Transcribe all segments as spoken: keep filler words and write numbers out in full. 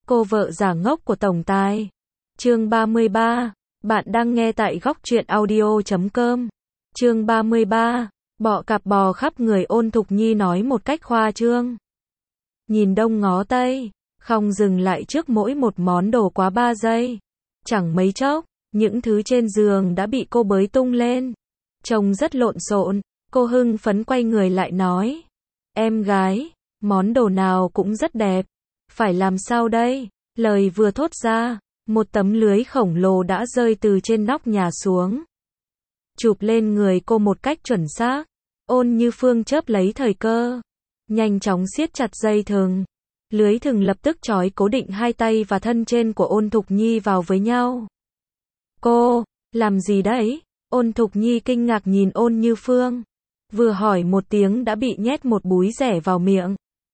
Cô vợ giả ngốc của tổng tài. Chương ba mươi ba. Bạn đang nghe tại góc truyện audio chấm com. Chương ba mươi ba. Bọ cạp bò khắp người, Ôn Thục Nhi nói một cách khoa trương. Nhìn đông ngó tây, không dừng lại trước mỗi một món đồ quá ba giây. Chẳng mấy chốc, những thứ trên giường đã bị cô bới tung lên. Trông rất lộn xộn, cô hưng phấn quay người lại nói. Em gái, món đồ nào cũng rất đẹp. Phải làm sao đây? Lời vừa thốt ra, một tấm lưới khổng lồ đã rơi từ trên nóc nhà xuống. Chụp lên người cô một cách chuẩn xác. Ôn Như Phương chớp lấy thời cơ, nhanh chóng siết chặt dây thừng. Lưới thừng lập tức trói cố định hai tay và thân trên của Ôn Thục Nhi vào với nhau. Cô, làm gì đấy? Ôn Thục Nhi kinh ngạc nhìn Ôn Như Phương. Vừa hỏi một tiếng đã bị nhét một búi rẻ vào miệng.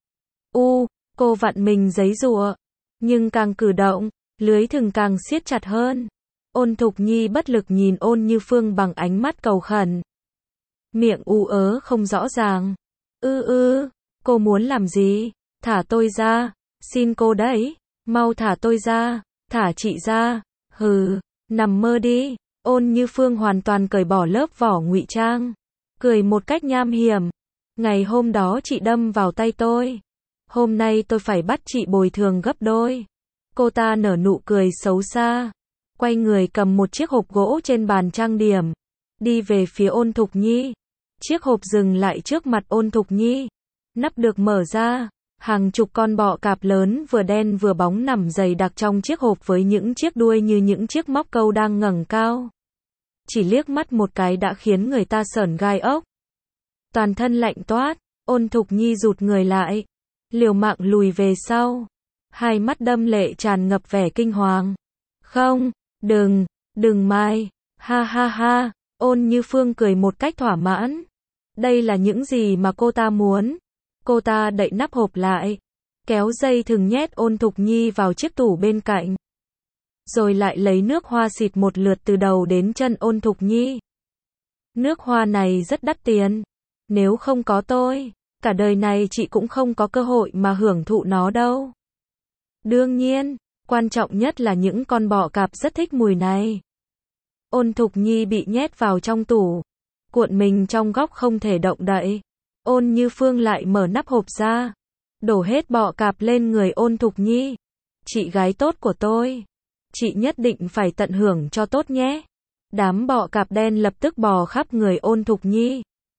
U, cô vặn mình giấy giụa. Nhưng càng cử động, lưới thừng càng siết chặt hơn. Ôn Thục Nhi bất lực nhìn Ôn Như Phương bằng ánh mắt cầu khẩn. Miệng u ớ không rõ ràng. Ư ư, cô muốn làm gì? Thả tôi ra, xin cô đấy. Mau thả tôi ra, thả chị ra. Hừ, nằm mơ đi. Ôn Như Phương hoàn toàn cởi bỏ lớp vỏ ngụy trang, cười một cách nham hiểm. Ngày hôm đó chị đâm vào tay tôi. Hôm nay tôi phải bắt chị bồi thường gấp đôi. Cô ta nở nụ cười xấu xa, quay người cầm một chiếc hộp gỗ trên bàn trang điểm, đi về phía Ôn Thục Nhi. Chiếc hộp dừng lại trước mặt Ôn Thục Nhi. Nắp được mở ra, hàng chục con bọ cạp lớn vừa đen vừa bóng nằm dày đặc trong chiếc hộp với những chiếc đuôi như những chiếc móc câu đang ngẩng cao. Chỉ liếc mắt một cái đã khiến người ta sởn gai ốc. Toàn thân lạnh toát, Ôn Thục Nhi rụt người lại, liều mạng lùi về sau. Hai mắt đâm lệ tràn ngập vẻ kinh hoàng. Không, đừng, đừng Mai, ha ha ha. Ôn Như Phương cười một cách thỏa mãn. Đây là những gì mà cô ta muốn. Cô ta đậy nắp hộp lại, kéo dây thừng nhét Ôn Thục Nhi vào chiếc tủ bên cạnh. Rồi lại lấy nước hoa xịt một lượt từ đầu đến chân Ôn Thục Nhi. Nước hoa này rất đắt tiền. Nếu không có tôi, cả đời này chị cũng không có cơ hội mà hưởng thụ nó đâu. Đương nhiên, quan trọng nhất là những con bọ cạp rất thích mùi này. Ôn Thục Nhi bị nhét vào trong tủ, cuộn mình trong góc không thể động đậy. Ôn Như Phương lại mở nắp hộp ra, đổ hết bọ cạp lên người Ôn Thục Nhi. Chị gái tốt của tôi, chị nhất định phải tận hưởng cho tốt nhé. Đám bọ cạp đen lập tức bò khắp người Ôn Thục Nhi.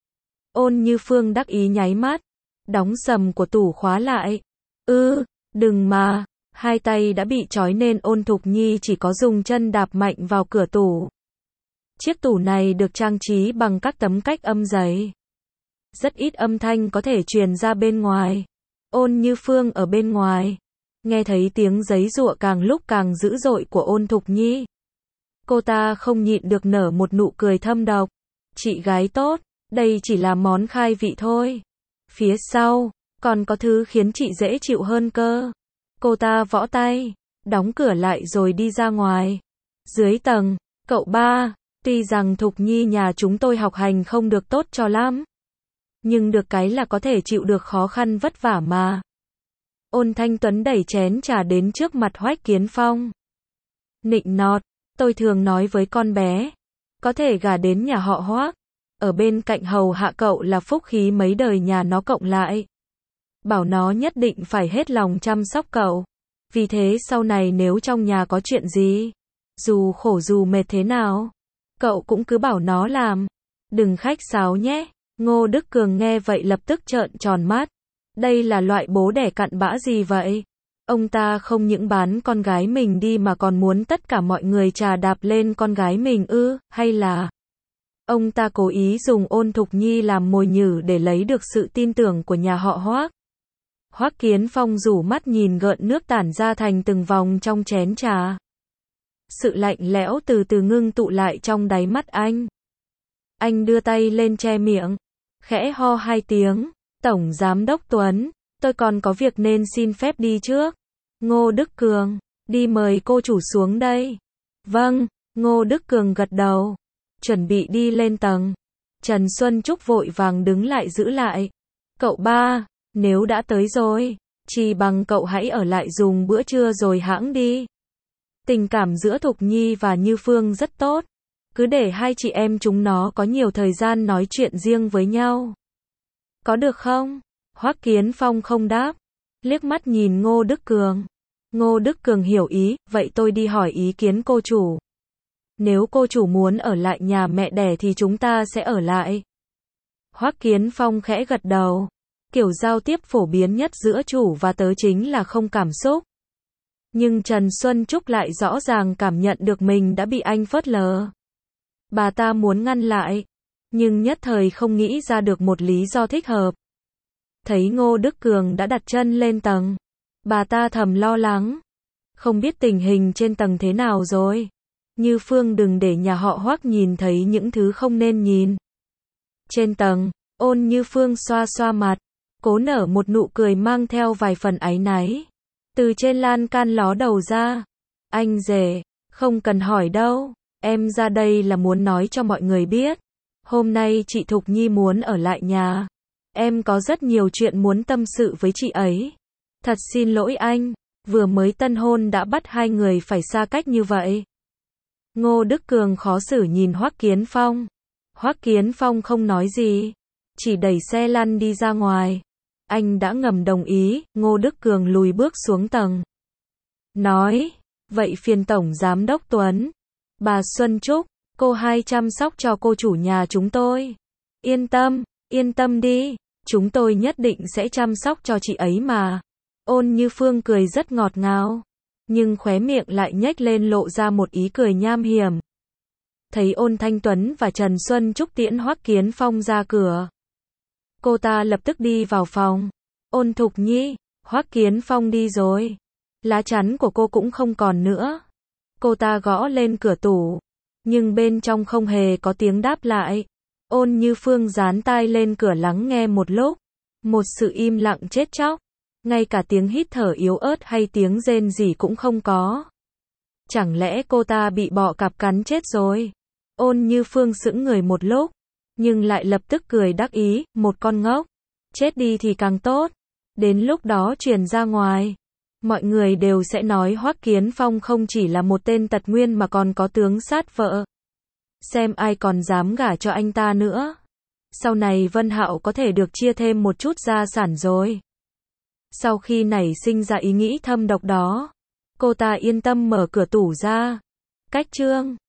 Ôn Như Phương đắc ý nháy mắt, đóng sầm của tủ khóa lại. Ư, đừng mà. Hai tay đã bị trói nên Ôn Thục Nhi chỉ có dùng chân đạp mạnh vào cửa tủ. Chiếc tủ này được trang trí bằng các tấm cách âm dày. Rất ít âm thanh có thể truyền ra bên ngoài. Ôn Như Phương ở bên ngoài, nghe thấy tiếng giấy giụa càng lúc càng dữ dội của Ôn Thục Nhi. Cô ta không nhịn được nở một nụ cười thâm độc. Chị gái tốt, đây chỉ là món khai vị thôi. Phía sau, còn có thứ khiến chị dễ chịu hơn cơ. Cô ta võ tay, đóng cửa lại rồi đi ra ngoài. Dưới tầng, cậu ba, tuy rằng Thục Nhi nhà chúng tôi học hành không được tốt cho lắm, nhưng được cái là có thể chịu được khó khăn vất vả mà. Ôn Thanh Tuấn đẩy chén trà đến trước mặt Hoách Kiến Phong. Nịnh nọt, tôi thường nói với con bé, có thể gả đến nhà họ Hoác, ở bên cạnh hầu hạ cậu là phúc khí mấy đời nhà nó cộng lại. Bảo nó nhất định phải hết lòng chăm sóc cậu. Vì thế sau này nếu trong nhà có chuyện gì, dù khổ dù mệt thế nào, cậu cũng cứ bảo nó làm. Đừng khách sáo nhé. Ngô Đức Cường nghe vậy lập tức trợn tròn mắt. Đây là loại bố đẻ cặn bã gì vậy? Ông ta không những bán con gái mình đi mà còn muốn tất cả mọi người trà đạp lên con gái mình ư, hay là ông ta cố ý dùng Ôn Thục Nhi làm mồi nhử để lấy được sự tin tưởng của nhà họ Hoác? Hoắc Kiến Phong rủ mắt nhìn gợn nước tản ra thành từng vòng trong chén trà. Sự lạnh lẽo từ từ ngưng tụ lại trong đáy mắt anh. Anh đưa tay lên che miệng, khẽ ho hai tiếng. Tổng Giám đốc Tuấn, tôi còn có việc nên xin phép đi trước. Ngô Đức Cường, đi mời cô chủ xuống đây. Vâng, Ngô Đức Cường gật đầu, chuẩn bị đi lên tầng. Trần Xuân Trúc vội vàng đứng lại giữ lại. Cậu ba, nếu đã tới rồi, Chỉ bằng cậu hãy ở lại dùng bữa trưa rồi hãng đi. Tình cảm giữa Thục Nhi và Như Phương rất tốt. Cứ để hai chị em chúng nó có nhiều thời gian nói chuyện riêng với nhau. Có được không? Hoắc Kiến Phong không đáp. Liếc mắt nhìn Ngô Đức Cường. Ngô Đức Cường hiểu ý, vậy tôi đi hỏi ý kiến cô chủ. Nếu cô chủ muốn ở lại nhà mẹ đẻ thì chúng ta sẽ ở lại. Hoắc Kiến Phong khẽ gật đầu. Kiểu giao tiếp phổ biến nhất giữa chủ và tớ chính là không cảm xúc. Nhưng Trần Xuân Trúc lại rõ ràng cảm nhận được mình đã bị anh phớt lờ. Bà ta muốn ngăn lại, nhưng nhất thời không nghĩ ra được một lý do thích hợp. Thấy Ngô Đức Cường đã đặt chân lên tầng, bà ta thầm lo lắng. Không biết tình hình trên tầng thế nào rồi. Như Phương đừng để nhà họ Hoắc nhìn thấy những thứ không nên nhìn. Trên tầng, Ôn Như Phương xoa xoa mặt, cố nở một nụ cười mang theo vài phần áy náy. Từ trên lan can ló đầu ra. Anh rể, không cần hỏi đâu. Em ra đây là muốn nói cho mọi người biết. Hôm nay chị Thục Nhi muốn ở lại nhà. Em có rất nhiều chuyện muốn tâm sự với chị ấy. Thật xin lỗi anh, vừa mới tân hôn đã bắt hai người phải xa cách như vậy. Ngô Đức Cường khó xử nhìn Hoắc Kiến Phong. Hoắc Kiến Phong không nói gì, chỉ đẩy xe lăn đi ra ngoài. Anh đã ngầm đồng ý, Ngô Đức Cường lùi bước xuống tầng. Nói, vậy phiền Tổng Giám đốc Tuấn. Bà Xuân Trúc, cô hai chăm sóc cho cô chủ nhà chúng tôi. Yên tâm, yên tâm đi, chúng tôi nhất định sẽ chăm sóc cho chị ấy mà. Ôn Như Phương cười rất ngọt ngào, nhưng khóe miệng lại nhếch lên lộ ra một ý cười nham hiểm. Thấy Ôn Thanh Tuấn và Trần Xuân Trúc tiễn Hoắc Kiến Phong ra cửa. Cô ta lập tức đi vào phòng. Ôn Thục Nhi, Hoắc Kiến Phong đi rồi. Lá chắn của cô cũng không còn nữa. Cô ta gõ lên cửa tủ, nhưng bên trong không hề có tiếng đáp lại. Ôn Như Phương dán tai lên cửa lắng nghe một lúc. Một sự im lặng chết chóc. Ngay cả tiếng hít thở yếu ớt hay tiếng rên rỉ cũng không có. Chẳng lẽ cô ta bị bọ cạp cắn chết rồi? Ôn Như Phương sững người một lúc, nhưng lại lập tức cười đắc ý, một con ngốc. Chết đi thì càng tốt. Đến lúc đó truyền ra ngoài, mọi người đều sẽ nói Hoắc Kiến Phong không chỉ là một tên tật nguyên mà còn có tướng sát vợ. Xem ai còn dám gả cho anh ta nữa. Sau này Vân Hạo có thể được chia thêm một chút gia sản rồi. Sau khi nảy sinh ra ý nghĩ thâm độc đó, cô ta yên tâm mở cửa tủ ra. Cách chương